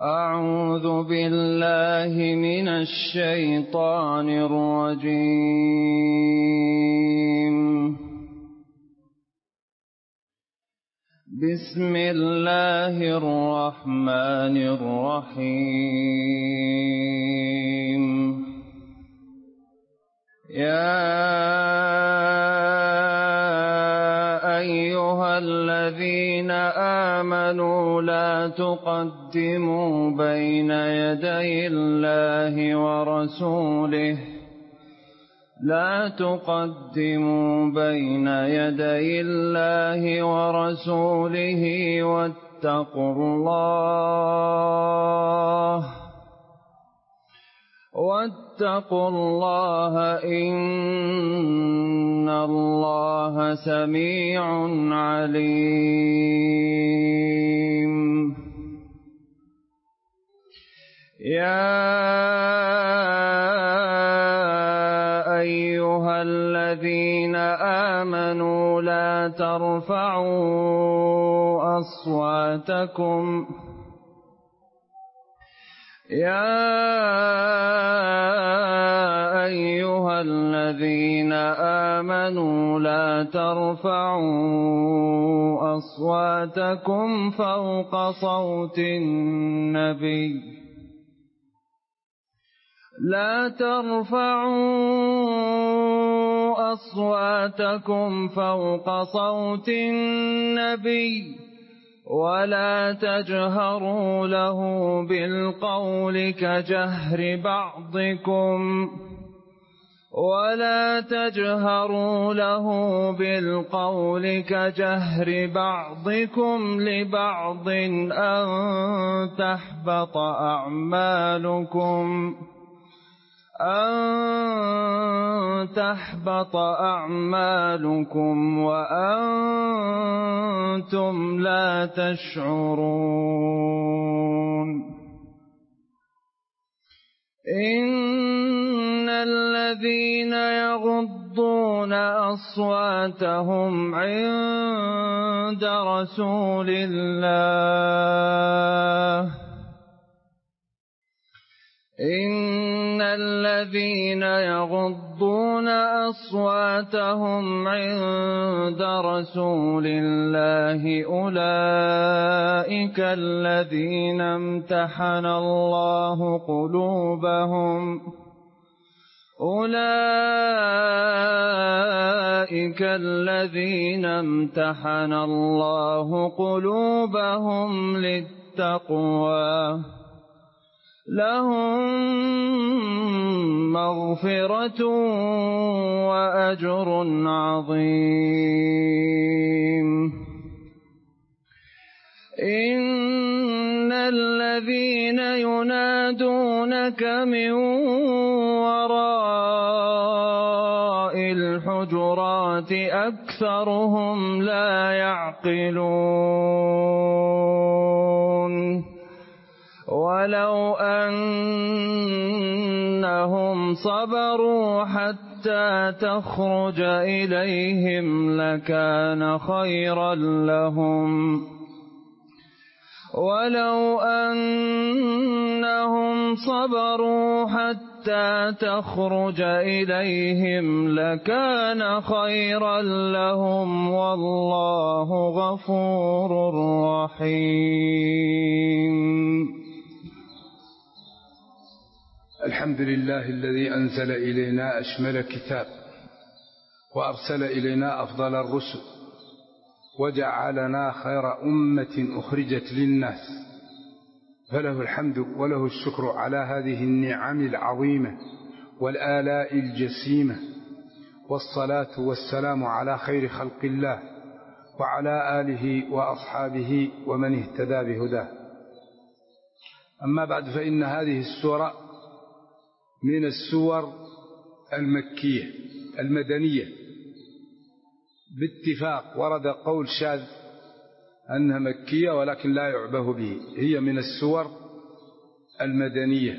أعوذ بالله من الشيطان الرجيم. بسم الله الرحمن الرحيم. يا أيها الذين آمنوا لا تقدموا بين يدي الله ورسوله واتقوا الله إن الله سميع عليم. يا أيها الذين آمنوا لا ترفعوا أصواتكم فوق صوت النبي ولا تجهروا له بالقول كجهر بعضكم لبعض أن تحبط أعمالكم وأنتم لا تشعرون. إن الذين يغضون أصواتهم عند رسول الله أولئك الذين امتحن الله قلوبهم للتقوى لهم مغفرة وأجر عظيم. إن الذين ينادونك من وراء الحجرات أكثرهم لا يعقلون. ولو أنهم صبروا حتى تخرج إليهم لكان خيرا لهم والله غفور رحيم. الحمد لله الذي أنزل إلينا أشمل كتاب وأرسل إلينا أفضل الرسل وجعلنا خير أمة أخرجت للناس، فله الحمد وله الشكر على هذه النعم العظيمة والآلاء الجسيمة، والصلاة والسلام على خير خلق الله وعلى آله وأصحابه ومن اهتدى بهداه. أما بعد، فإن هذه السورة من السور المكية المدنية باتفاق. ورد قول شاذ أنها مكية ولكن لا يعبه به، هي من السور المدنية،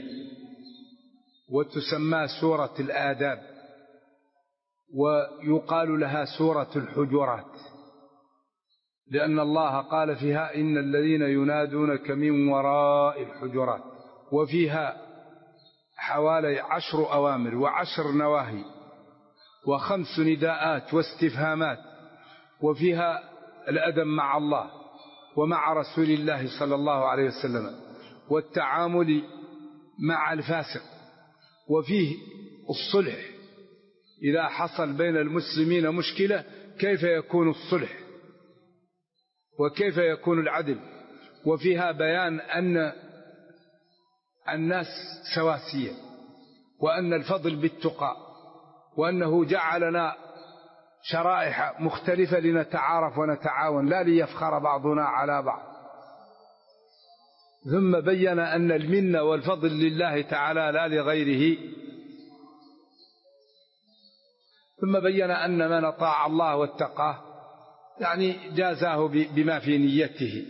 وتسمى سورة الآداب، ويقال لها سورة الحجرات. لأن الله قال فيها إن الذين ينادونك من وراء الحجرات، وفيها حوالي 10 أوامر و10 نواهي و5 نداءات واستفهامات، وفيها الأدب مع الله ومع رسول الله صلى الله عليه وسلم والتعامل مع الفاسق، وفيه الصلح إذا حصل بين المسلمين مشكلة كيف يكون الصلح وكيف يكون العدل، وفيها بيان أن الناس سواسية وأن الفضل بالتقى، وأنه جعلنا شرائح مختلفة لنتعارف ونتعاون لا ليفخر بعضنا على بعض. ثم بين أن المنة والفضل لله تعالى لا لغيره. ثم بين أن من أطاع الله واتقاه يعني جازاه بما في نيته،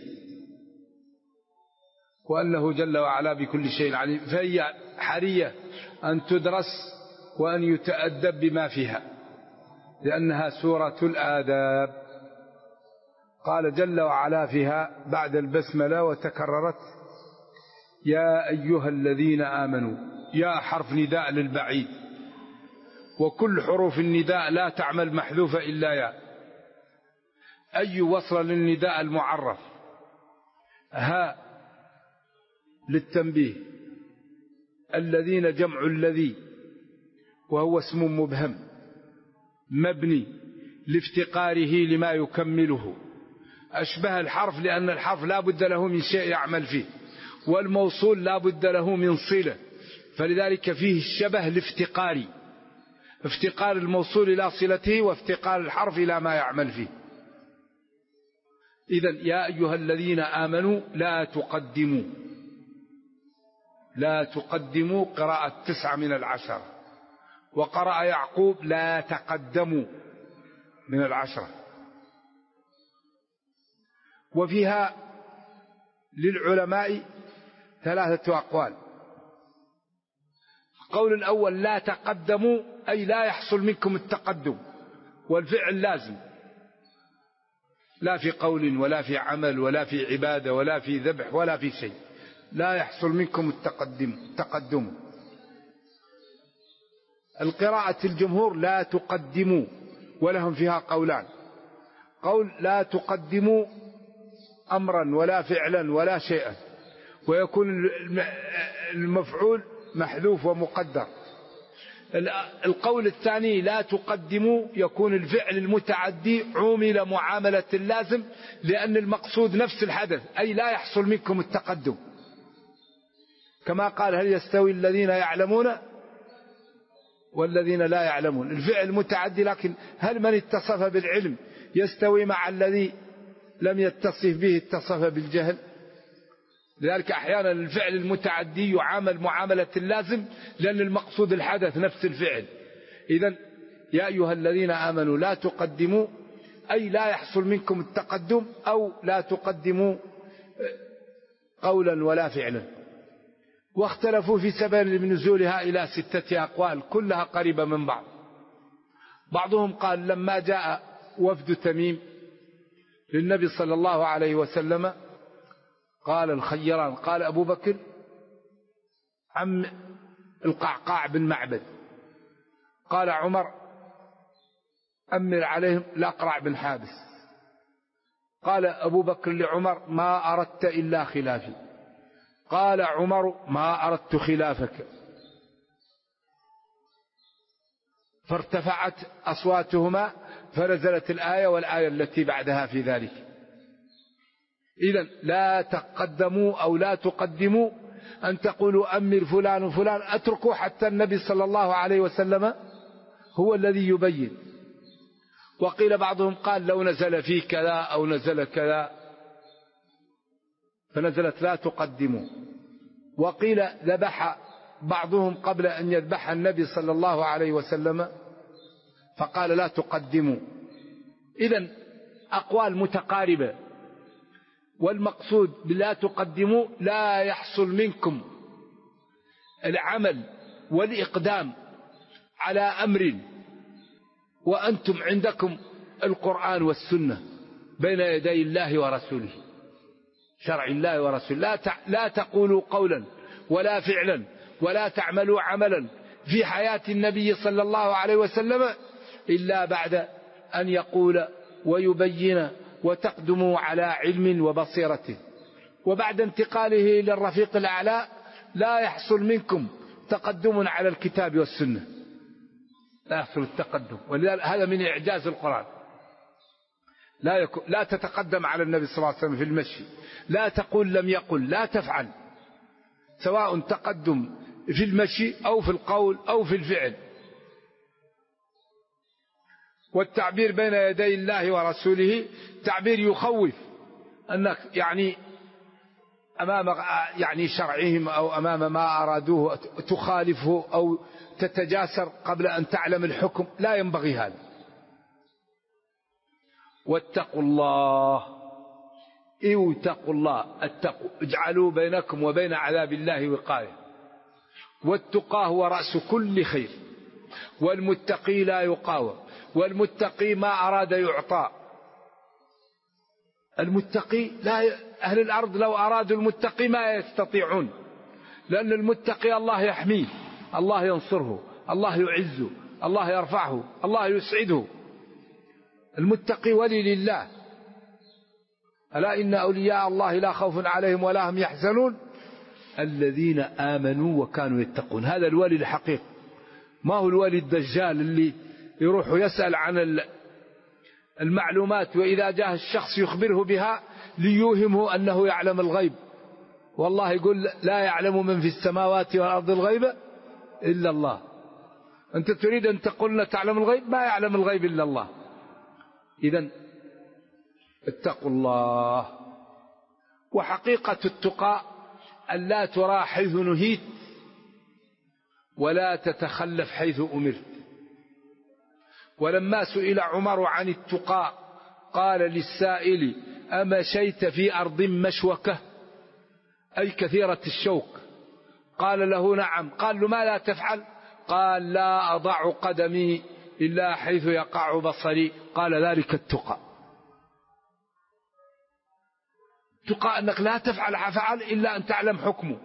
وأنه جل وعلا بكل شيء عليم. فهي حرية أن تدرس وأن يتأدب بما فيها، لأنها سورة الآداب. قال جل وعلا فيها بعد البسملة وتكررت: يا أيها الذين آمنوا. يا حرف نداء للبعيد، وكل حروف النداء لا تعمل محذوفة إلا يا. أي وصل للنداء المعرف. ها للتنبيه. الذين جمع الذي، وهو اسم مبهم مبني لافتقاره لما يكمله. أشبه الحرف لأن الحرف لا بد له من شيء يعمل فيه، والموصول لا بد له من صلة، فلذلك فيه الشبه الافتقاري، افتقار الموصول إلى صلته وافتقار الحرف إلى ما يعمل فيه. إذن يا أيها الذين آمنوا لا تقدموا. لا تقدموا قراءة 9 من 10، وقرأ يعقوب لا تقدموا من 10. وفيها للعلماء 3 أقوال. القول الأول لا تقدموا أي لا يحصل منكم التقدم، والفعل لازم، لا في قول ولا في عمل ولا في عبادة ولا في ذبح ولا في شيء، لا يحصل منكم التقدم. القراءة الجمهور لا تقدموا، ولهم فيها قولان: قول لا تقدموا أمرا ولا فعلا ولا شيئا، ويكون المفعول محذوف ومقدر. القول الثاني لا تقدموا يكون الفعل المتعدي عومل معاملة اللازم، لأن المقصود نفس الحدث، أي لا يحصل منكم التقدم. كما قال: هل يستوي الذين يعلمون والذين لا يعلمون. الفعل متعدي، لكن هل من اتصف بالعلم يستوي مع الذي لم يتصف به اتصف بالجهل؟ لذلك أحيانا الفعل المتعدي يعامل معاملة اللازم، لأن المقصود الحدث نفس الفعل. إذن يا أيها الذين آمنوا لا تقدموا أي لا يحصل منكم التقدم، أو لا تقدموا قولا ولا فعلا. واختلفوا في سبب نزولها إلى 6 أقوال كلها قريبة من بعض. بعضهم قال لما جاء وفد تميم للنبي صلى الله عليه وسلم قال الخيران، قال أبو بكر عم القعقاع بن معبد، قال عمر أمر عليهم الأقرع بن حابس، قال أبو بكر لعمر ما أردت إلا خلافي، قال عمر ما أردت خلافك. فارتفعت أصواتهما فنزلت الآية والآية التي بعدها في ذلك. إذن لا تقدموا أو لا تقدموا أن تقولوا أمر فلان وفلان، أتركوا حتى النبي صلى الله عليه وسلم هو الذي يبين. وقيل بعضهم قال لو نزل في كذا أو نزل كذا فنزلت لا تقدموا. وقيل ذبح بعضهم قبل أن يذبح النبي صلى الله عليه وسلم فقال لا تقدموا. إذن أقوال متقاربة، والمقصود بلا تقدموا لا يحصل منكم العمل والإقدام على أمر وأنتم عندكم القرآن والسنة، بين يدي الله ورسوله، شرع الله ورسوله. لا تقولوا قولا ولا فعلا ولا تعملوا عملا في حياة النبي صلى الله عليه وسلم إلا بعد أن يقول ويبين وتقدموا على علم وبصيرة، وبعد انتقاله إلى الرفيق الأعلى لا يحصل منكم تقدم على الكتاب والسنة، لا يحصل التقدم. ولذلك هذا من إعجاز القرآن. لا تتقدم على النبي صلى الله عليه وسلم في المشي، لا تقول لم يقل، لا تفعل، سواء تقدم في المشي أو في القول أو في الفعل. والتعبير بين يدي الله ورسوله تعبير يخوف، أنك يعني أمام يعني شرعهم أو أمام ما أرادوه تخالفه أو تتجاسر قبل أن تعلم الحكم، لا ينبغي هذا. واتقوا الله، اتقوا الله، اتقوا، اجعلوا بينكم وبين عذاب الله وقاية. والتقى هو رأس كل خير، والمتقي لا يقاوم، والمتقي ما أراد يعطى. المتقي لا، أهل الأرض لو أرادوا المتقي ما يستطيعون، لأن المتقي الله يحميه، الله ينصره، الله يعزه، الله يرفعه، الله يسعده. المتقي ولي لله. ألا إن أولياء الله لا خوف عليهم ولا هم يحزنون الذين آمنوا وكانوا يتقون. هذا الولي الحقيقي، ما هو الولي الدجال اللي يروح يسأل عن المعلومات وإذا جاء الشخص يخبره بها ليوهمه أنه يعلم الغيب، والله يقول لا يعلم من في السماوات والأرض الغيب إلا الله. أنت تريد أن تقولنا تعلم الغيب؟ ما يعلم الغيب إلا الله. إذن اتقوا الله. وحقيقة التقى أن لا ترى حيث نهيت ولا تتخلف حيث أمرت. ولما سئل عمر عن التقى قال للسائل أمشيت في أرض مشوكة، أي كثيرة الشوك؟ قال له نعم. قال له ما لا تفعل؟ قال لا أضع قدمي إلا حيث يقع بصري. قال ذلك التقى. تقى أنك لا تفعل أفعال إلا أن تعلم حكمه،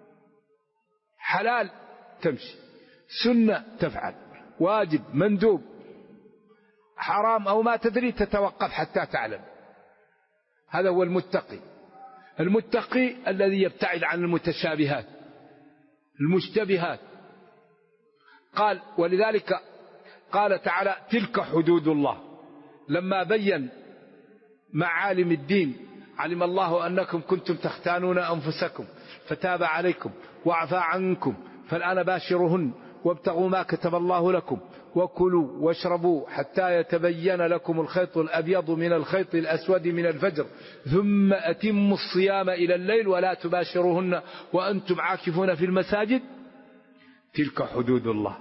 حلال تمشي، سنة تفعل، واجب مندوب، حرام أو ما تدري تتوقف حتى تعلم. هذا هو المتقي. المتقي الذي يبتعد عن المتشابهات المشتبهات. قال ولذلك قال تعالى تلك حدود الله. لما بين معالم الدين علم الله أنكم كنتم تختانون أنفسكم فتاب عليكم وعفى عنكم فالآن باشرهن وابتغوا ما كتب الله لكم وكلوا واشربوا حتى يتبين لكم الخيط الأبيض من الخيط الأسود من الفجر ثم أتموا الصيام إلى الليل ولا تباشرهن وأنتم عاكفون في المساجد تلك حدود الله.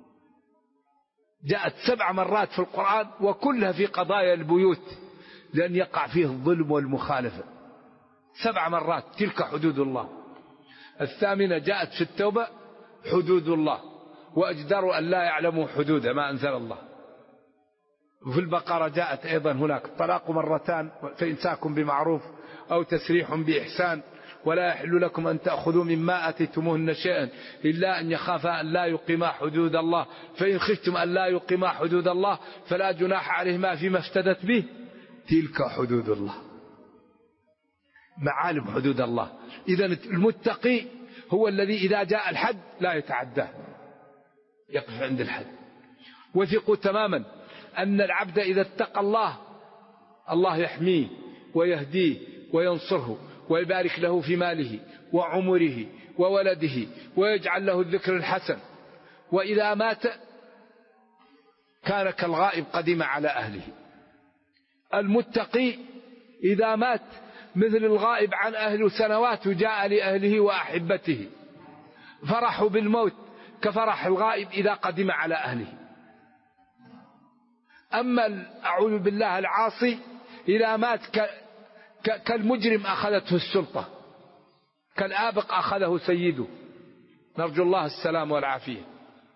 جاءت 7 مرات في القرآن وكلها في قضايا البيوت لأن يقع فيه الظلم والمخالفة. 7 مرات تلك حدود الله. 8 جاءت في التوبة حدود الله وأجدروا أن لا يعلموا حدود ما أنزل الله. وفي البقرة جاءت أيضا هناك الطلاق 2 مرات فإمساك بمعروف أو تسريح بإحسان ولا يحل لكم أن تأخذوا مما آتيتموهن شيئا إلا أن يخافا أن لا يقيما حدود الله فإن خفتم أن لا يقيما حدود الله فلا جناح عليهما فيما افتدت به تلك حدود الله. معالم حدود الله. إذا المتقي هو الذي إذا جاء الحد لا يتعداه، يقف عند الحد. وثقوا تماما أن العبد إذا اتقى الله الله يحميه ويهديه وينصره ويبارك له في ماله وعمره وولده ويجعل له الذكر الحسن، وإذا مات كان كالغائب قدم على أهله. المتقي إذا مات مثل الغائب عن أهله سنوات وجاء لأهله وأحبته، فرحوا بالموت كفرح الغائب إذا قدم على أهله. أما أعوذ بالله العاصي إذا مات كالمجرم أخذته السلطة، كالآبق أخذه سيده، نرجو الله السلام والعافية.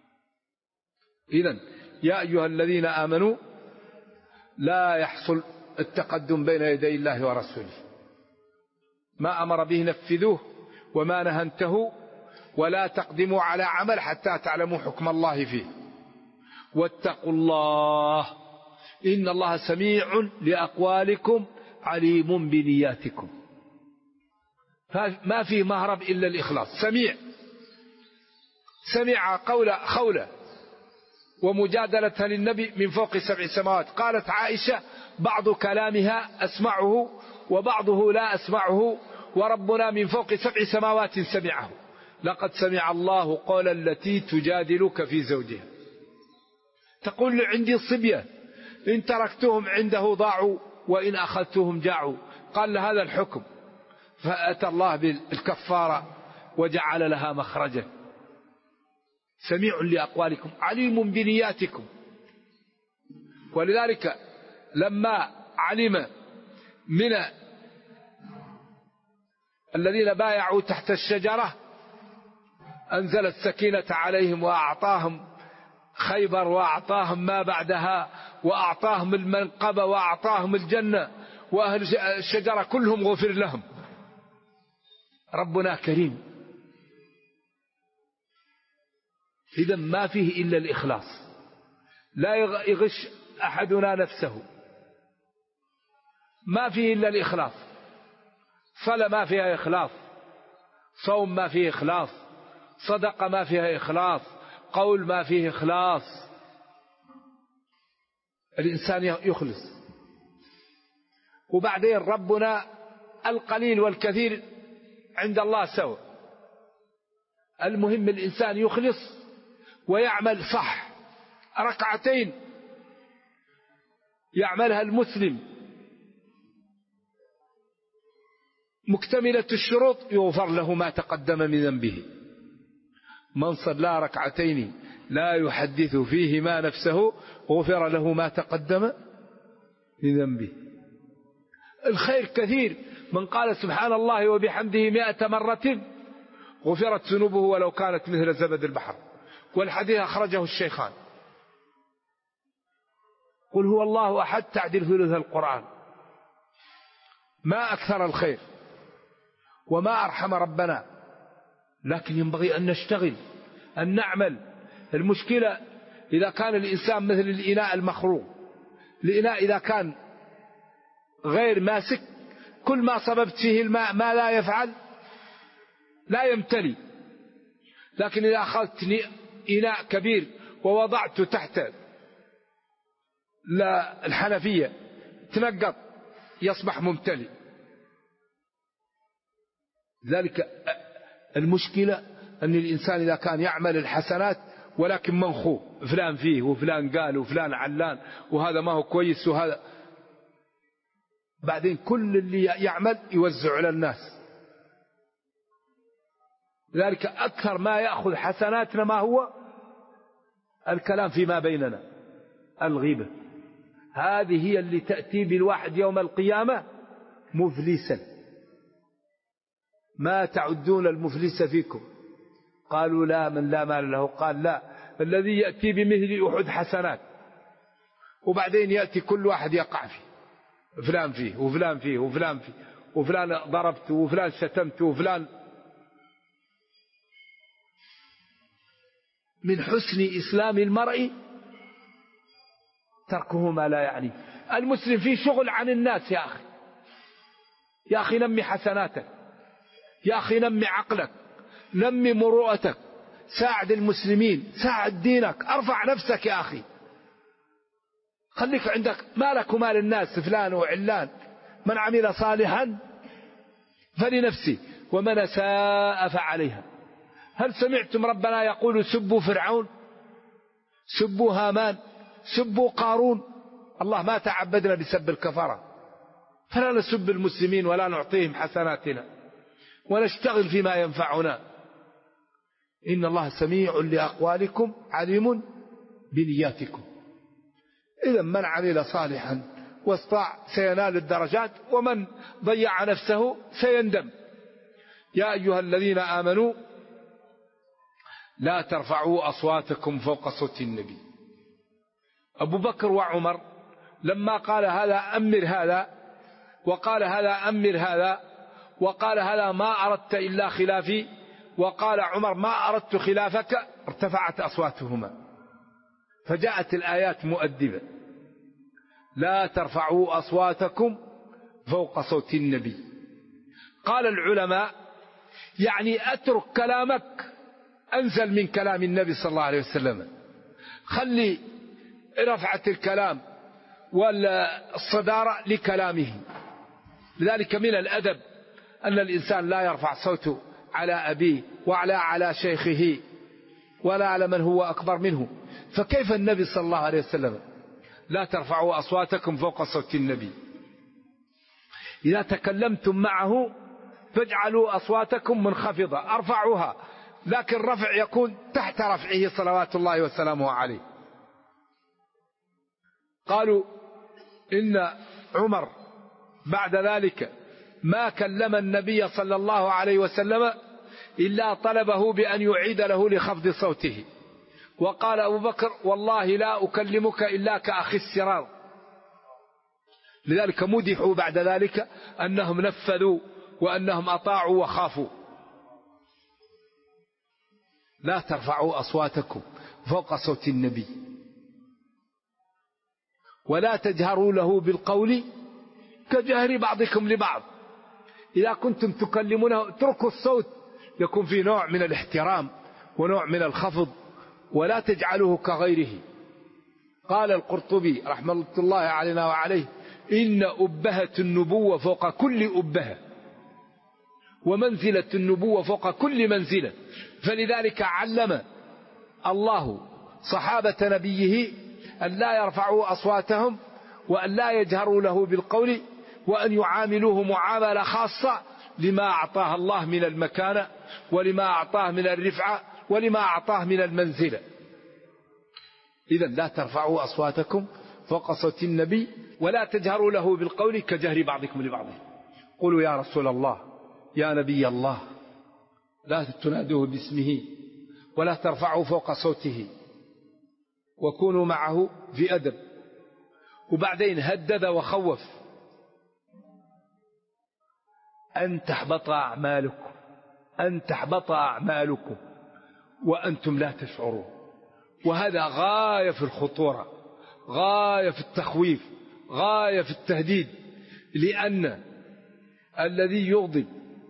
إذن يا أيها الذين آمنوا لا يحصل التقدم بين يدي الله ورسوله. ما أمر به نفذوه، وما نهى انتهوا، ولا تقدموا على عمل حتى تعلموا حكم الله فيه. واتقوا الله إن الله سميع لأقوالكم عليم بنياتكم. ما فيه مهرب إلا الإخلاص. سمع قول خولة ومجادلة للنبي من فوق 7 سماوات. قالت عائشة: بعض كلامها أسمعه وبعضه لا أسمعه، وربنا من فوق 7 سماوات سمعه. لقد سمع الله قول التي تجادلك في زوجها. تقول: عندي صبية إن تركتهم عنده ضاعوا وإن أخذتهم جاعوا. قال: هذا الحكم. فأتى الله بالكفارة وجعل لها مخرجا. سميع لأقوالكم عليم بنياتكم. ولذلك لما علم من الذين بايعوا تحت الشجرة أنزل السكينة عليهم وأعطاهم خيبر وأعطاهم ما بعدها وأعطاهم المنقبة وأعطاهم الجنة، وأهل الشجرة كلهم غفر لهم. ربنا كريم. إذا ما فيه إلا الإخلاص. لا يغش أحدنا نفسه. ما فيه إلا الإخلاص. صلاة ما فيها إخلاص، صوم ما فيه إخلاص، صدقة ما فيها إخلاص، قول ما فيه إخلاص. الإنسان يخلص. وبعدين ربنا القليل والكثير عند الله سوا. المهم الإنسان يخلص ويعمل صح. 2 ركعتين يعملها المسلم مكتملة الشروط يغفر له ما تقدم من ذنبه. من صلى 2 ركعتين لا يحدث فيهما نفسه غفر له ما تقدم من ذنبه. الخير كثير. من قال سبحان الله وبحمده 100 مرة غفرت ذنوبه ولو كانت مثل زبد البحر. والحديث أخرجه الشيخان. قل هو الله أحد تعدل ثلث القرآن. ما أكثر الخير وما أرحم ربنا. لكن ينبغي أن نشتغل، أن نعمل. المشكلة إذا كان الإنسان مثل الإناء المخروم. الإناء إذا كان غير ماسك كل ما صببت فيه الماء ما لا يفعل لا يمتلي. لكن إذا أخذت إناء كبير ووضعته تحت الحنفية تنقط يصبح ممتلئ. ذلك المشكلة أن الإنسان إذا كان يعمل الحسنات ولكن منخوه، فلان فيه وفلان قال وفلان علان وهذا ما هو كويس وهذا، بعدين كل اللي يعمل يوزع على الناس. ذلك أكثر ما يأخذ حسناتنا ما هو الكلام فيما بيننا، الغيبة. هذه هي اللي تأتي بالواحد يوم القيامة مفلسا. ما تعدون المفلس فيكم؟ قالوا لا، من لا مال له. قال لا، الذي يأتي بمثل أحد حسنات وبعدين يأتي كل واحد يقع فيه، فلان فيه وفلان فيه وفلان فيه وفلان ضربته وفلان شتمته وفلان. من حسن إسلام المرء تركه ما لا يعني. المسلم فيه شغل عن الناس. يا أخي، يا أخي نمي حسناتك، يا أخي نمي عقلك، نمي مروءتك، ساعد المسلمين، ساعد دينك، ارفع نفسك يا أخي. خليك عندك مالك ومال الناس فلان وعلان. من عمل صالحا فلنفسه ومن ساء فعليها. هل سمعتم ربنا يقول سبوا فرعون، سبوا هامان، سبوا قارون؟ الله ما تعبدنا بسب الكفرة. فلا نسب المسلمين ولا نعطيهم حسناتنا ونشتغل فيما ينفعنا. إن الله سميع لأقوالكم عليم بنياتكم. إذا من عمل صالحا واستطاع سينال الدرجات، ومن ضيع نفسه سيندم. يا أيها الذين آمنوا لا ترفعوا أصواتكم فوق صوت النبي. أبو بكر وعمر لما قال هذا أمر هذا، وقال هذا أمر هذا، وقال هذا ما أردت إلا خلافي، وقال عمر ما أردت خلافك، ارتفعت أصواتهما. فجاءت الآيات مؤدبة: لا ترفعوا أصواتكم فوق صوت النبي. قال العلماء يعني أترك كلامك أنزل من كلام النبي صلى الله عليه وسلم، خلي رفعة الكلام والصدارة لكلامه. لذلك من الأدب أن الإنسان لا يرفع صوته على أبيه ولا على شيخه ولا على من هو أكبر منه. فكيف النبي صلى الله عليه وسلم؟ لا ترفعوا أصواتكم فوق صوت النبي. إذا تكلمتم معه فاجعلوا أصواتكم منخفضة، أرفعوها، لكن رفع يكون تحت رفعه صلوات الله وسلامه عليه. قالوا إن عمر بعد ذلك ما كلم النبي صلى الله عليه وسلم إلا طلبه بأن يعيد له لخفض صوته. وقال أبو بكر والله لا أكلمك إلا كأخي السرار. لذلك مدحوا بعد ذلك أنهم نفذوا وأنهم أطاعوا وخافوا. لا ترفعوا أصواتكم فوق صوت النبي ولا تجهروا له بالقول كجهر بعضكم لبعض. إذا كنتم تكلمونه اتركوا الصوت، يكون في نوع من الاحترام ونوع من الخفض، ولا تجعله كغيره. قال القرطبي رحمة الله علينا وعليه: إن أبهة النبوة فوق كل أبهة، ومنزلة النبوة فوق كل منزلة. فلذلك علم الله صحابة نبيه أن لا يرفعوا أصواتهم وأن لا يجهروا له بالقول، وأن يعاملوه معاملة خاصة لما أعطاه الله من المكانة ولما أعطاه من الرفعة ولما أعطاه من المنزلة. إذن لا ترفعوا أصواتكم فوق صوت النبي ولا تجهروا له بالقول كجهر بعضكم لبعض. قولوا يا رسول الله، يا نبي الله، لا تنادوه باسمه ولا ترفعوا فوق صوته، وكونوا معه في أدب. وبعدين هدد وخوف: أن تحبط أعمالكم، أن تحبط أعمالكم وأنتم لا تشعرون. وهذا غاية في الخطورة، غاية في التخويف، غاية في التهديد. لأن الذي يغضب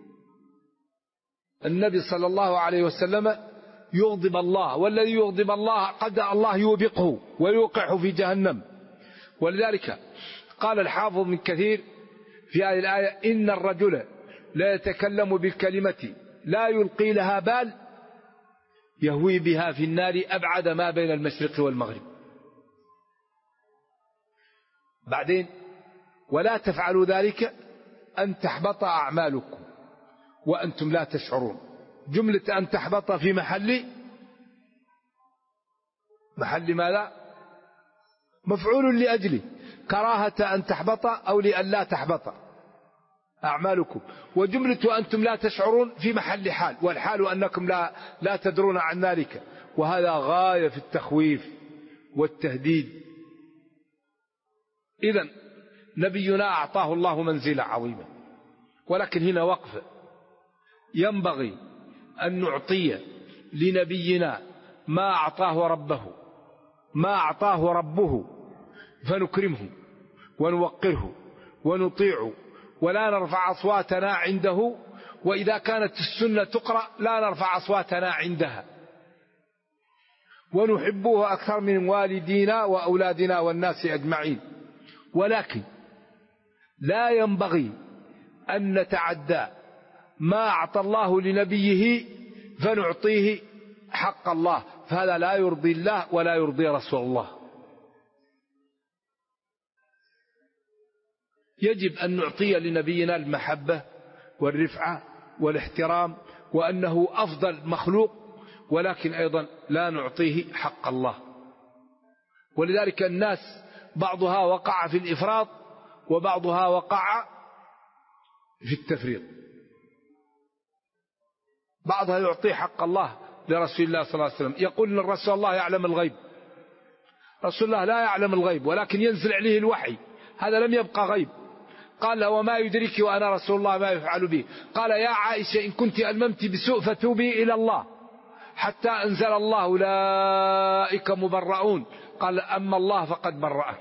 النبي صلى الله عليه وسلم يغضب الله، والذي يغضب الله قد الله يوبقه ويوقعه في جهنم. ولذلك قال الحافظ من كثير في هذه الآية: إن الرجل لا يتكلم بالكلمة لا يلقي لها بال يهوي بها في النار أبعد ما بين المشرق والمغرب. بعدين: ولا تفعلوا ذلك أن تحبط أعمالكم وأنتم لا تشعرون. جملة أن تحبط في محل ماذا؟ مفعول لأجله، كراهة أن تحبط أو لأن لا تحبط أعمالكم. وجملة أنتم لا تشعرون في محل حال، والحال أنكم لا تدرون عن ذلك. وهذا غاية في التخويف والتهديد. إذن نبينا أعطاه الله منزلة عظيمة، ولكن هنا وقفة. ينبغي أن نعطي لنبينا ما أعطاه ربه فنكرمه ونوقره ونطيعه، ولا نرفع أصواتنا عنده. وإذا كانت السنة تقرأ لا نرفع أصواتنا عندها. ونحبه أكثر من والدينا وأولادنا والناس أجمعين. ولكن لا ينبغي أن نتعدى ما أعطى الله لنبيه فنعطيه حق الله، فهذا لا يرضي الله ولا يرضي رسول الله. يجب أن نعطي لنبينا المحبة والرفعة والاحترام، وأنه أفضل مخلوق، ولكن أيضا لا نعطيه حق الله. ولذلك الناس بعضها وقع في الإفراط وبعضها وقع في التفريط. بعضها يعطي حق الله لرسول الله صلى الله عليه وسلم، يقول إن الرسول الله يعلم الغيب. رسول الله لا يعلم الغيب ولكن ينزل عليه الوحي، هذا لم يبقى غيب. قال له وما يدرك وأنا رسول الله ما يفعل به. قال يا عائشة إن كنت ألممت بسوء فتوبي إلى الله، حتى أنزل الله أولئك مبرؤون. قال أما الله فقد برأك.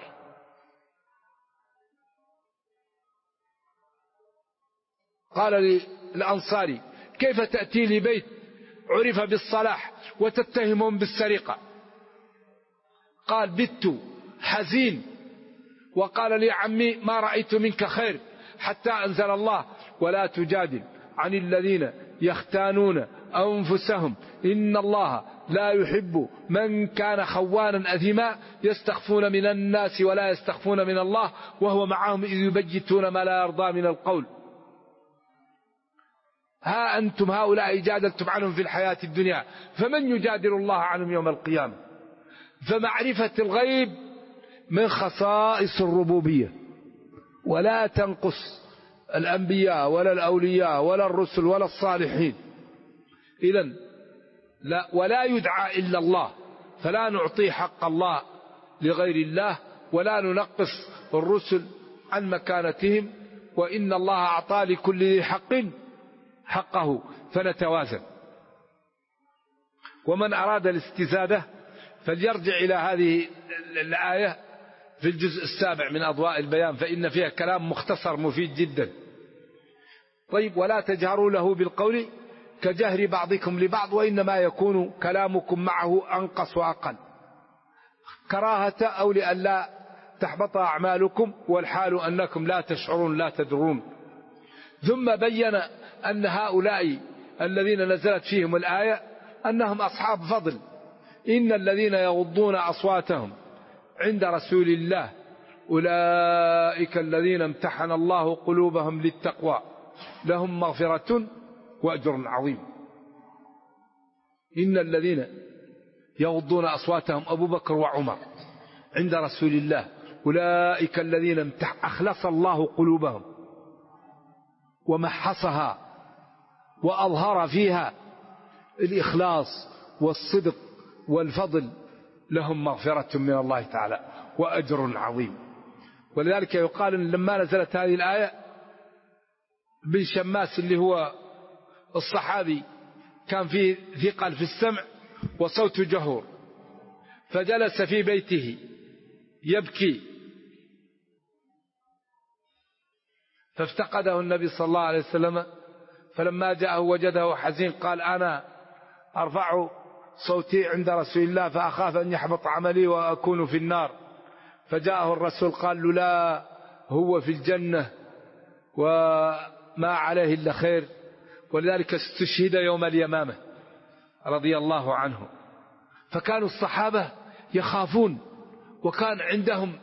قال للأنصاري كيف تأتي لبيت عرف بالصلاح وتتهمهم بالسرقة؟ قال بت حزين، وقال لي عمي ما رأيت منك خير، حتى أنزل الله ولا تجادل عن الذين يختانون أنفسهم إن الله لا يحب من كان خوانا أثيما يستخفون من الناس ولا يستخفون من الله وهو معهم إذ يبيتون ما لا يرضى من القول. ها أنتم هؤلاء جادلتم عنهم في الحياة الدنيا فمن يجادل الله عنهم يوم القيامة؟ فمعرفة الغيب من خصائص الربوبية، ولا تنقص الأنبياء ولا الأولياء ولا الرسل ولا الصالحين. إذن لا ولا يدعى إلا الله، فلا نعطي حق الله لغير الله ولا ننقص الرسل عن مكانتهم، وإن الله أعطى لكل ذي حق حقه فنتوازن. ومن أراد الاستزادة فليرجع إلى هذه الآية في الجزء 7 من أضواء البيان، فإن فيها كلام مختصر مفيد جدا. طيب ولا تجهروا له بالقول كجهر بعضكم لبعض وإنما يكون كلامكم معه أنقص وأقل، كراهة أو لئلا تحبط أعمالكم والحال أنكم لا تشعرون لا تدرون. ثم بين أن هؤلاء الذين نزلت فيهم الآية أنهم أصحاب فضل. إن الذين يغضون أصواتهم عند رسول الله أولئك الذين امتحن الله قلوبهم للتقوى لهم مغفرة وأجر عظيم. إن الذين يغضون أصواتهم أبو بكر وعمر عند رسول الله أولئك الذين أخلص الله قلوبهم ومحصها وأظهر فيها الإخلاص والصدق والفضل لهم مغفرة من الله تعالى وأجر عظيم. ولذلك يقال إن لما نزلت هذه الآية بن شماس اللي هو الصحابي كان فيه ثقل في السمع وصوت جهور، فجلس في بيته يبكي، فافتقده النبي صلى الله عليه وسلم، فلما جاءه وجده حزين قال أنا أرفع صوتي عند رسول الله فأخاف أن يحبط عملي وأكون في النار. فجاءه الرسول قال له لا، هو في الجنة وما عليه إلا خير. ولذلك استشهد يوم اليمامة رضي الله عنه. فكانوا الصحابة يخافون، وكان عندهم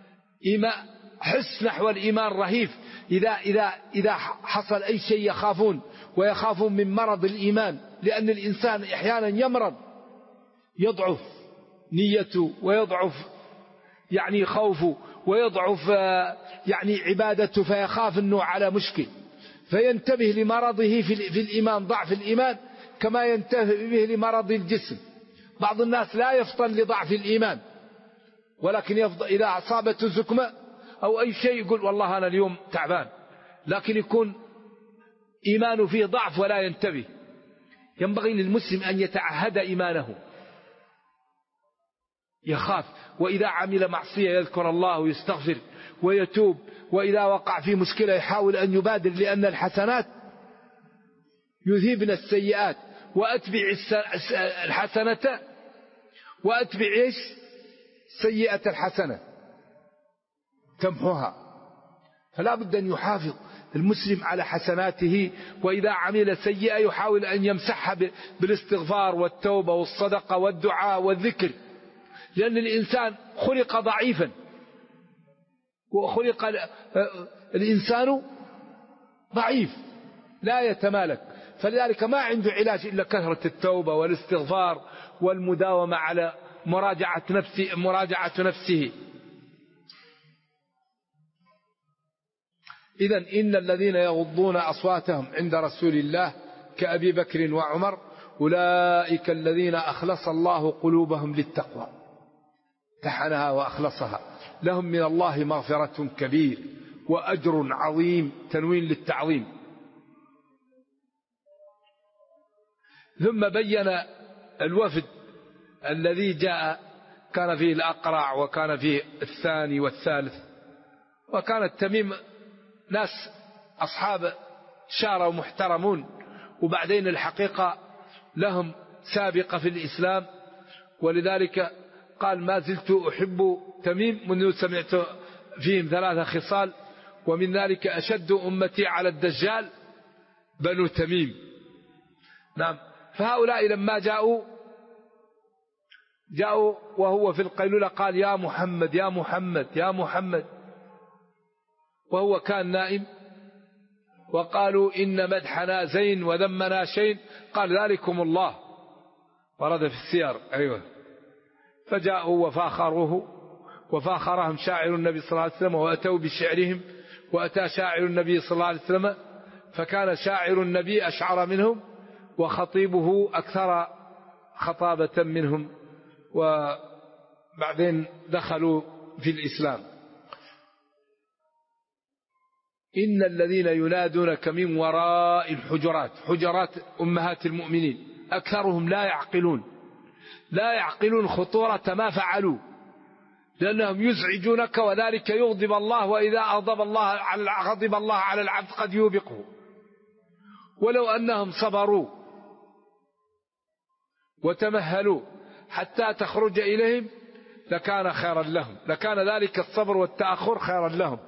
حس نحو الإيمان رهيف. إذا حصل أي شيء يخافون، ويخافون من مرض الإيمان، لأن الإنسان أحيانا يمرض، يضعف نيته ويضعف خوفه ويضعف عبادته، فيخاف أنه على مشكل، فينتبه لمرضه في الإيمان، ضعف الإيمان، كما ينتبه لمرض الجسم. بعض الناس لا يفطن لضعف الإيمان، ولكن إذا أصابته زكمة أو أي شيء يقول والله أنا اليوم تعبان، لكن يكون إيمانه فيه ضعف ولا ينتبه. ينبغي للمسلم أن يتعهد إيمانه، يخاف، وإذا عمل معصية يذكر الله ويستغفر ويتوب، وإذا وقع في مشكلة يحاول أن يبادر، لأن الحسنات يذهبن السيئات، وأتبع الحسنة وأتبع سيئة الحسنة تمحوها. فلا بد أن يحافظ المسلم على حسناته، وإذا عمل سيئة يحاول أن يمسحها بالاستغفار والتوبة والصدقة والدعاء والذكر، لأن الإنسان خلق ضعيفا، وخلق الإنسان ضعيف لا يتمالك، فلذلك ما عنده علاج إلا كثرة التوبة والاستغفار والمداومة على مراجعة نفسه. إذن إن الذين يغضون أصواتهم عند رسول الله كأبي بكر وعمر أولئك الذين أخلص الله قلوبهم للتقوى. امتحنها وأخلصها. لهم من الله مغفرة كبير وأجر عظيم، تنوين للتعظيم. ثم بين الوفد الذي جاء، كان فيه الأقرع وكان فيه الثاني والثالث، وكانت تميم ناس أصحاب شارة ومحترمون، وبعدين الحقيقة لهم سابقة في الإسلام، ولذلك قال ما زلت أحب تميم منذ سمعت فيهم 3 خصال، ومن ذلك أشد أمتي على الدجال بنو تميم. نعم. فهؤلاء لما جاءوا وهو في القيلولة قال يا محمد يا محمد يا محمد، وهو كان نائم، وقالوا إن مدحنا زين وذمنا شين، قال ذلكم الله، ورد في السير. أيوة. فجاءوا وفاخرهم شاعر النبي صلى الله عليه وسلم، وأتوا بشعرهم، وأتى شاعر النبي صلى الله عليه وسلم، فكان شاعر النبي أشعر منهم، وخطيبه أكثر خطابة منهم، وبعدين دخلوا في الإسلام. إن الذين ينادونك من وراء الحجرات، حجرات أمهات المؤمنين، أكثرهم لا يعقلون خطورة ما فعلوا، لأنهم يزعجونك، وذلك يغضب الله، وإذا غضب الله على العبد قد يوبقه. ولو أنهم صبروا وتمهلوا حتى تخرج إليهم لكان خيرا لهم، لكان ذلك الصبر والتأخر خيرا لهم،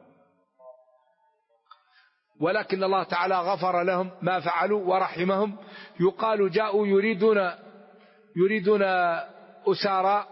ولكن الله تعالى غفر لهم ما فعلوا ورحمهم. يقال جاءوا يريدون أسارى،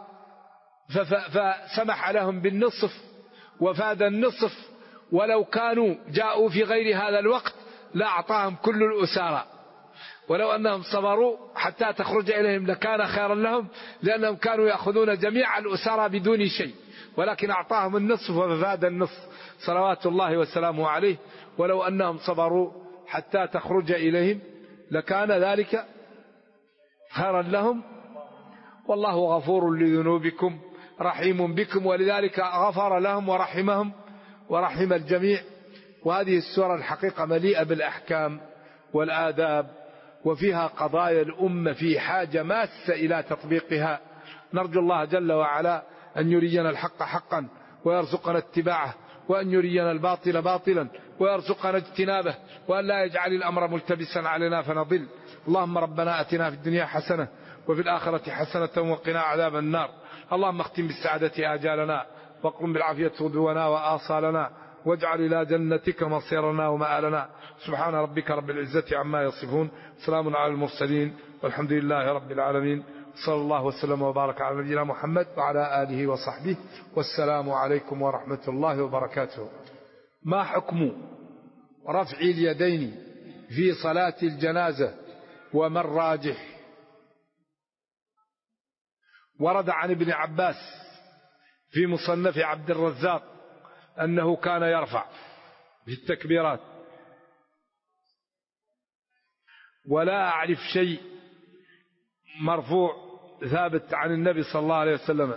فسمح لهم بالنصف وفاد النصف، ولو كانوا جاءوا في غير هذا الوقت لا أعطاهم كل الأسارى، ولو أنهم صبروا حتى تخرج إليهم لكان خيرا لهم، لأنهم كانوا يأخذون جميع الأسارى بدون شيء، ولكن أعطاهم النصف وفاد النصف صلوات الله وسلامه عليه. ولو أنهم صبروا حتى تخرج إليهم لكان ذلك خيرا لهم، والله غفور لذنوبكم رحيم بكم، ولذلك غفر لهم ورحمهم ورحم الجميع. وهذه السورة الحقيقة مليئة بالأحكام والآداب، وفيها قضايا الأمة في حاجة ماسة إلى تطبيقها. نرجو الله جل وعلا أن يرينا الحق حقا ويرزقنا اتباعه، وأن يرينا الباطل باطلا ويرزقنا اجتنابه، وأن لا يجعل الأمر ملتبسا علينا فنضل. اللهم ربنا أتنا في الدنيا حسنة وفي الآخرة حسنة وقنا عذاب النار. اللهم اختم بالسعادة آجالنا، واقرم بالعافية غدونا وآصالنا، واجعل إلى جنتك مصيرنا ومآلنا. سبحان ربك رب العزة عما يصفون، سلام على المرسلين، والحمد لله رب العالمين، صلى الله وسلم وبارك على نبينا محمد وعلى آله وصحبه، والسلام عليكم ورحمة الله وبركاته. ما حكم رفع اليدين في صلاة الجنازة وما الراجح؟ ورد عن ابن عباس في مصنف عبد الرزاق أنه كان يرفع في التكبيرات، ولا أعرف شيء مرفوع ثابت عن النبي صلى الله عليه وسلم.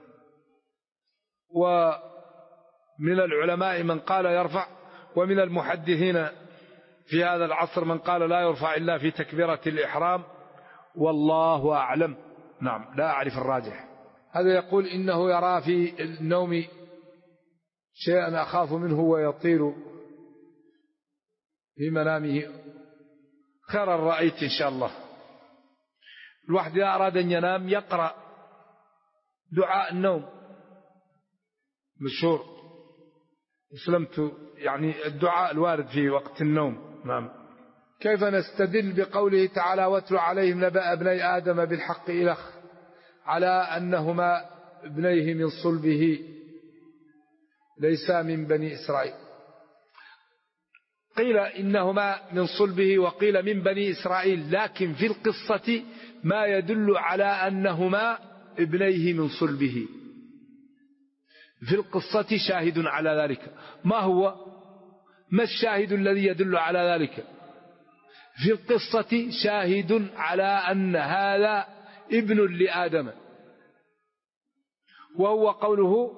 ومن العلماء من قال يرفع، ومن المحدثين في هذا العصر من قال لا يرفع إلا في تكبيرة الإحرام، والله أعلم. نعم، لا أعرف الراجح. هذا يقول إنه يرى في النوم شيئا أخاف منه ويطير في منامه. خيرا رأيت إن شاء الله. الواحد إذا أراد أن ينام يقرأ دعاء النوم مشهور، أسلمت، يعني الدعاء الوارد في وقت النوم. نعم. كيف نستدل بقوله تعالى واتل عليهم نبأ ابني آدم بالحق إلخ على أنهما ابنيه من صلبه ليسا من بني إسرائيل؟ قيل إنهما من صلبه وقيل من بني إسرائيل، لكن في القصة ما يدل على أنهما ابنيه من صلبه. في القصة شاهد على ذلك. ما الشاهد الذي يدل على ذلك؟ في القصة شاهد على أن هذا ابن لآدم، وهو قوله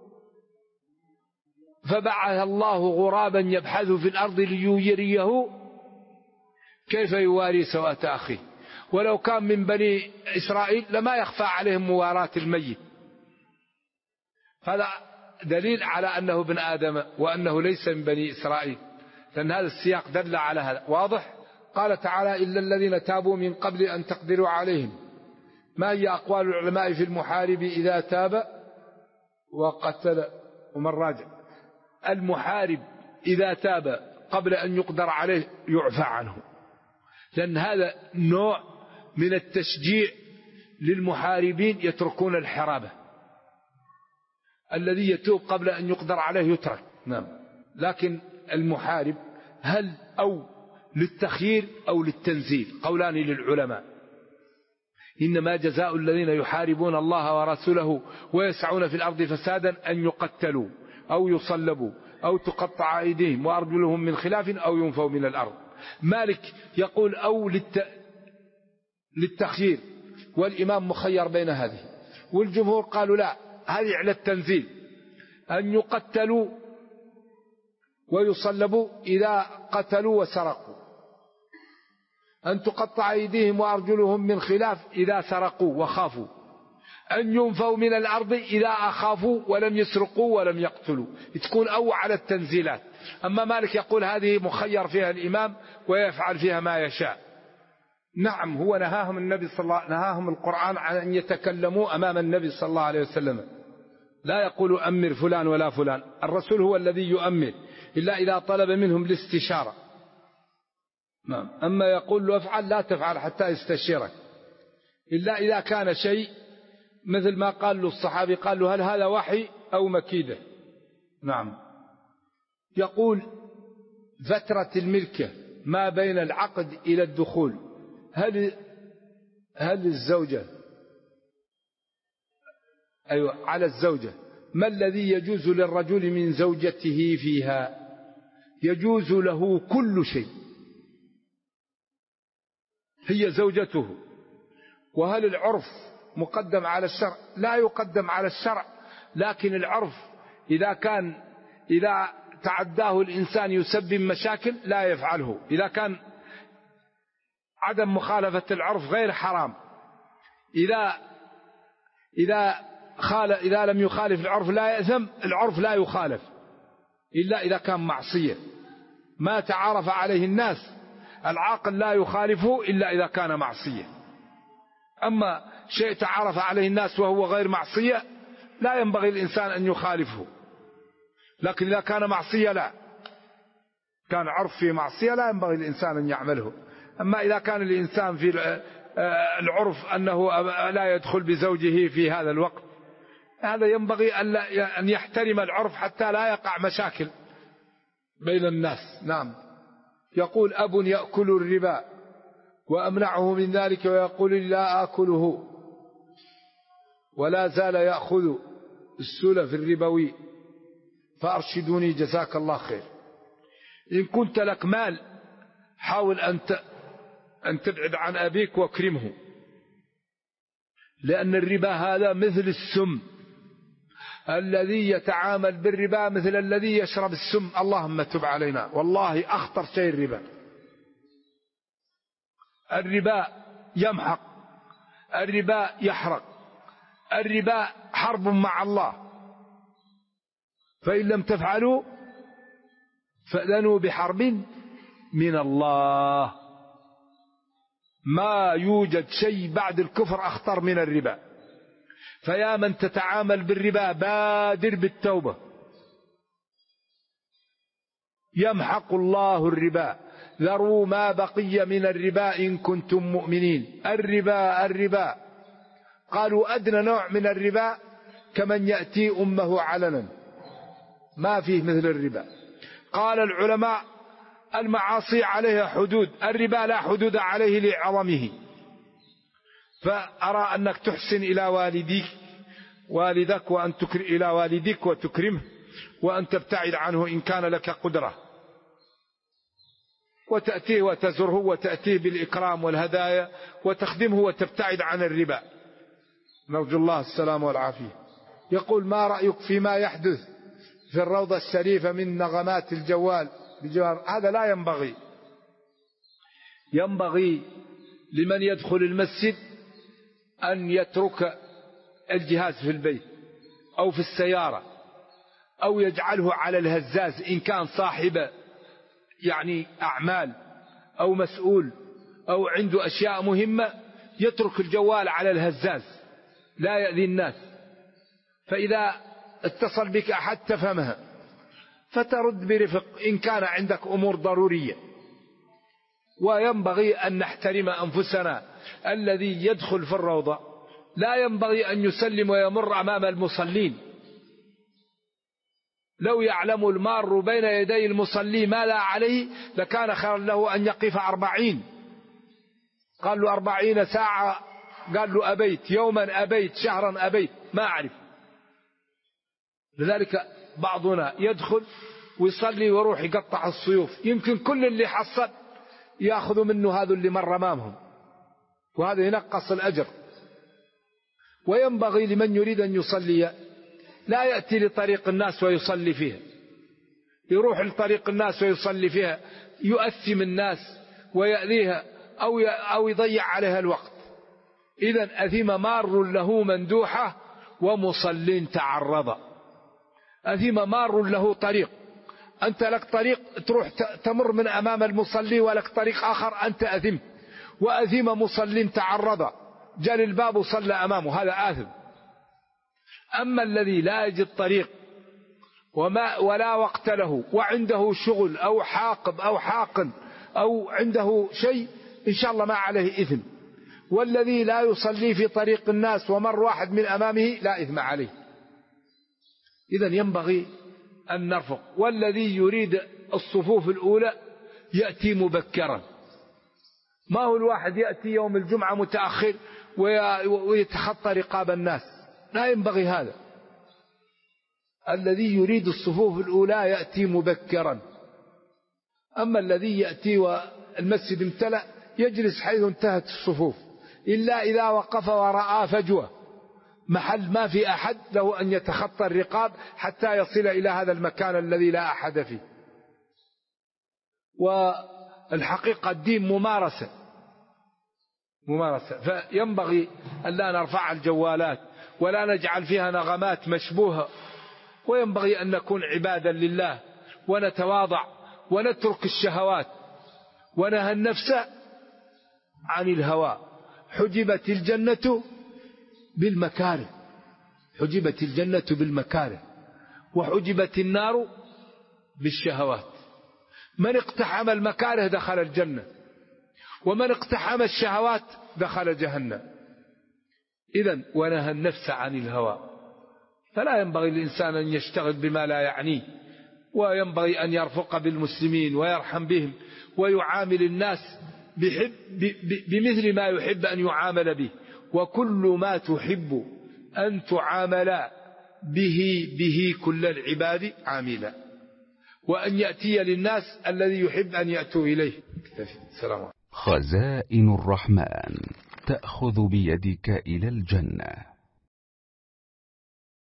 فبعث الله غرابا يبحث في الأرض ليريه كيف يواري سوءة أخيه. ولو كان من بني إسرائيل لما يخفى عليهم مواراة الميت. هذا دليل على أنه ابن آدم وأنه ليس من بني إسرائيل، لأن هذا السياق دل على هذا. واضح؟ قال تعالى إلا الذين تابوا من قبل أن تقدروا عليهم. ما هي أقوال العلماء في المحارب إذا تاب وقتل؟ ومن راجع المحارب إذا تاب قبل أن يقدر عليه يعفى عنه، لأن هذا نوع من التشجيع للمحاربين يتركون الحرابة. الذي يتوب قبل أن يقدر عليه يترك. نعم. لكن المحارب هل أو للتخيير أو للتنزيل؟ قولان للعلماء. إنما جزاء الذين يحاربون الله ورسوله ويسعون في الأرض فسادا أن يقتلوا أو يصلبوا أو تقطع أيديهم وأرجلهم من خلاف أو ينفوا من الأرض. مالك يقول أو للتخيير، والإمام مخير بين هذه، والجمهور قالوا لا، هذه على التنزيل، أن يقتلوا ويصلبوا إذا قتلوا وسرقوا، أن تقطع أيديهم وأرجلهم من خلاف إذا سرقوا وخافوا، أن ينفوا من الأرض إذا أخافوا ولم يسرقوا ولم يقتلوا. تكون أو على التنزيلات. أما مالك يقول هذه مخير فيها الإمام ويفعل فيها ما يشاء. نعم، هو نهاهم القرآن عن أن يتكلموا أمام النبي صلى الله عليه وسلم. لا يقول أمر فلان ولا فلان، الرسول هو الذي يؤمر إلا إذا طلب منهم الاستشارة. نعم. أما يقول له افعل لا تفعل حتى يستشيرك، إلا إذا كان شيء مثل ما قال له الصحابي، قال له هل هذا وحي أو مكيدة. نعم. يقول فترة الملكة ما بين العقد إلى الدخول، هل الزوجة على الزوجة ما الذي يجوز للرجل من زوجته فيها؟ يجوز له كل شيء، هي زوجته. وهل العرف مقدم على الشرع؟ لا يقدم على الشرع، لكن العرف إذا تعداه الإنسان يسبب مشاكل لا يفعله. إذا كان عدم مخالفة العرف غير حرام، إذا لم يخالف العرف لا يأثم، العرف لا يخالف إلا إذا كان معصية. ما تعارف عليه الناس العاقل لا يخالفه إلا إذا كان معصية. أما شيء تعارف عليه الناس وهو غير معصية لا ينبغي الإنسان أن يخالفه، لكن إذا كان معصية لا، كان عرف في معصية لا ينبغي الإنسان أن يعمله. أما إذا كان الإنسان في العرف أنه لا يدخل بزوجه في هذا الوقت، هذا ينبغي أن يحترم العرف حتى لا يقع مشاكل بين الناس. نعم. يقول أب يأكل الربا وأمنعه من ذلك ويقول لا آكله ولا زال يأخذ السلف الربوي، فأرشدوني جزاك الله خير. إن كنت لك مال حاول أن تبعد عن أبيك واكرمه، لأن الربا هذا مثل السم، الذي يتعامل بالربا مثل الذي يشرب السم. اللهم تب علينا، والله أخطر شيء الربا. الربا يمحق، الربا يحرق، الربا حرب مع الله. فإن لم تفعلوا فأذنوا بحرب من الله. ما يوجد شيء بعد الكفر أخطر من الربا. فيا من تتعامل بالربا بادر بالتوبة. يمحق الله الربا، ذروا ما بقي من الربا إن كنتم مؤمنين. الربا قالوا أدنى نوع من الربا كمن يأتي أمه علنا، ما فيه مثل الربا. قال العلماء المعاصي عليها حدود، الربا لا حدود عليه لعظمه. فأرى أنك تحسن إلى والدك وأن تكرم إلى والدك وتكرمه، وأن تبتعد عنه إن كان لك قدرة، وتأتيه وتزره وتأتيه بالإكرام والهدايا وتخدمه وتبتعد عن الربا. نرجو الله السلام والعافية. يقول ما رأيك فيما يحدث في الروضة الشريفة من نغمات الجوال بجوار؟ هذا لا ينبغي. ينبغي لمن يدخل المسجد أن يترك الجهاز في البيت أو في السيارة، أو يجعله على الهزاز إن كان صاحب يعني أعمال أو مسؤول أو عنده أشياء مهمة، يترك الجوال على الهزاز لا يأذي الناس، فإذا اتصل بك أحد تفهمها فترد برفق إن كان عندك أمور ضرورية. وينبغي أن نحترم أنفسنا. الذي يدخل في الروضة لا ينبغي أن يسلم ويمر أمام المصلين. لو يعلم المار بين يدي المصلي ما لا عليه لكان خيرا له أن يقف 40. قال له 40 ساعة، قال له أبيت، يوما أبيت، شهرا أبيت، ما أعرف. لذلك بعضنا يدخل ويصلي ويروح يقطع السيوف، يمكن كل اللي حصل يأخذ منه هذا اللي مر أمامهم، وهذا ينقص الأجر. وينبغي لمن يريد أن يصلي لا يأتي لطريق الناس ويصلي فيها، يروح لطريق الناس ويصلي فيها يؤثم الناس ويأذيها أو يضيع عليها الوقت. إذن أثم مار له مندوحة ومصل تعرض. أثم مار له طريق، أنت لك طريق تروح تمر من أمام المصلي، ولك طريق آخر أنت أثمت. وأثم مصل تعرض، جل الباب وصلى أمامه، هذا آثم. أما الذي لا يجد طريق ولا وقت له وعنده شغل أو حاقب أو حاقن أو عنده شيء، إن شاء الله ما عليه إثم. والذي لا يصلي في طريق الناس ومر واحد من أمامه لا إثم عليه. إذن ينبغي أن نرفق. والذي يريد الصفوف الأولى يأتي مبكرا. ما هو الواحد يأتي يوم الجمعة متأخر ويتخطى رقاب الناس، لا ينبغي هذا. الذي يريد الصفوف الأولى يأتي مبكرا. أما الذي يأتي والمسجد امتلأ يجلس حيث انتهت الصفوف، إلا إذا وقف ورأى فجوة محل ما في أحد له أن يتخطى الرقاب حتى يصل إلى هذا المكان الذي لا أحد فيه. والحقيقة الدين ممارسة، فينبغي أن لا نرفع الجوالات ولا نجعل فيها نغمات مشبوهة، وينبغي أن نكون عبادا لله ونتواضع ونترك الشهوات. ونهى النفس عن الهوى. حجبت الجنة بالمكاره، حجبت الجنة بالمكاره، وحجبت النار بالشهوات. من اقتحم المكاره دخل الجنة، ومن اقتحم الشهوات دخل جهنم. إذن ونهى النفس عن الهوى. فلا ينبغي للإنسان أن يشتغل بما لا يعنيه، وينبغي أن يرفق بالمسلمين ويرحم بهم ويعامل الناس بمثل ما يحب أن يعامل به. وكل ما تحب أن تعامل به كل العباد عاملا، وأن يأتي للناس الذي يحب أن يأتوا إليه. السلام عليكم. خزائن الرحمن تأخذ بيدك إلى الجنة.